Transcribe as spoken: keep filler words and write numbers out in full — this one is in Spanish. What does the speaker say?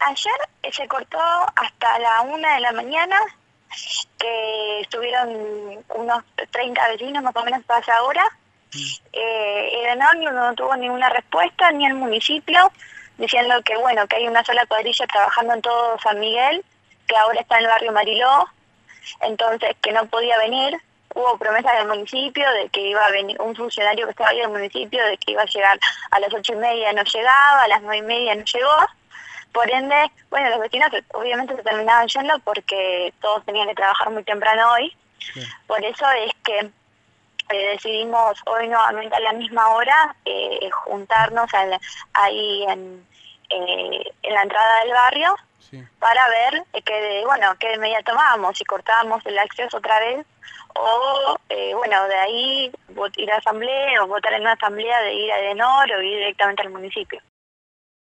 ayer eh, se cortó hasta la una de la mañana, que estuvieron unos treinta vecinos más o menos hasta esa hora. Eh, el Edenor no, no tuvo ninguna respuesta, ni el municipio, diciendo que bueno, que hay una sola cuadrilla trabajando en todo San Miguel, que ahora está en el barrio Mariló, entonces que no podía venir. Hubo promesas del municipio de que iba a venir un funcionario que estaba ahí del municipio, de que iba a llegar a las ocho y media, no llegaba, a las nueve y media no llegó. Por ende, bueno, los vecinos obviamente se terminaban yendo porque todos tenían que trabajar muy temprano hoy. Sí. Por eso es que eh, decidimos hoy nuevamente a la misma hora eh, juntarnos al, ahí en, eh, en la entrada del barrio, Sí. para ver eh, qué, bueno, qué medida tomábamos, si cortábamos el acceso otra vez o, eh, bueno, de ahí ir a asamblea o votar en una asamblea de ir a Edenor o ir directamente al municipio.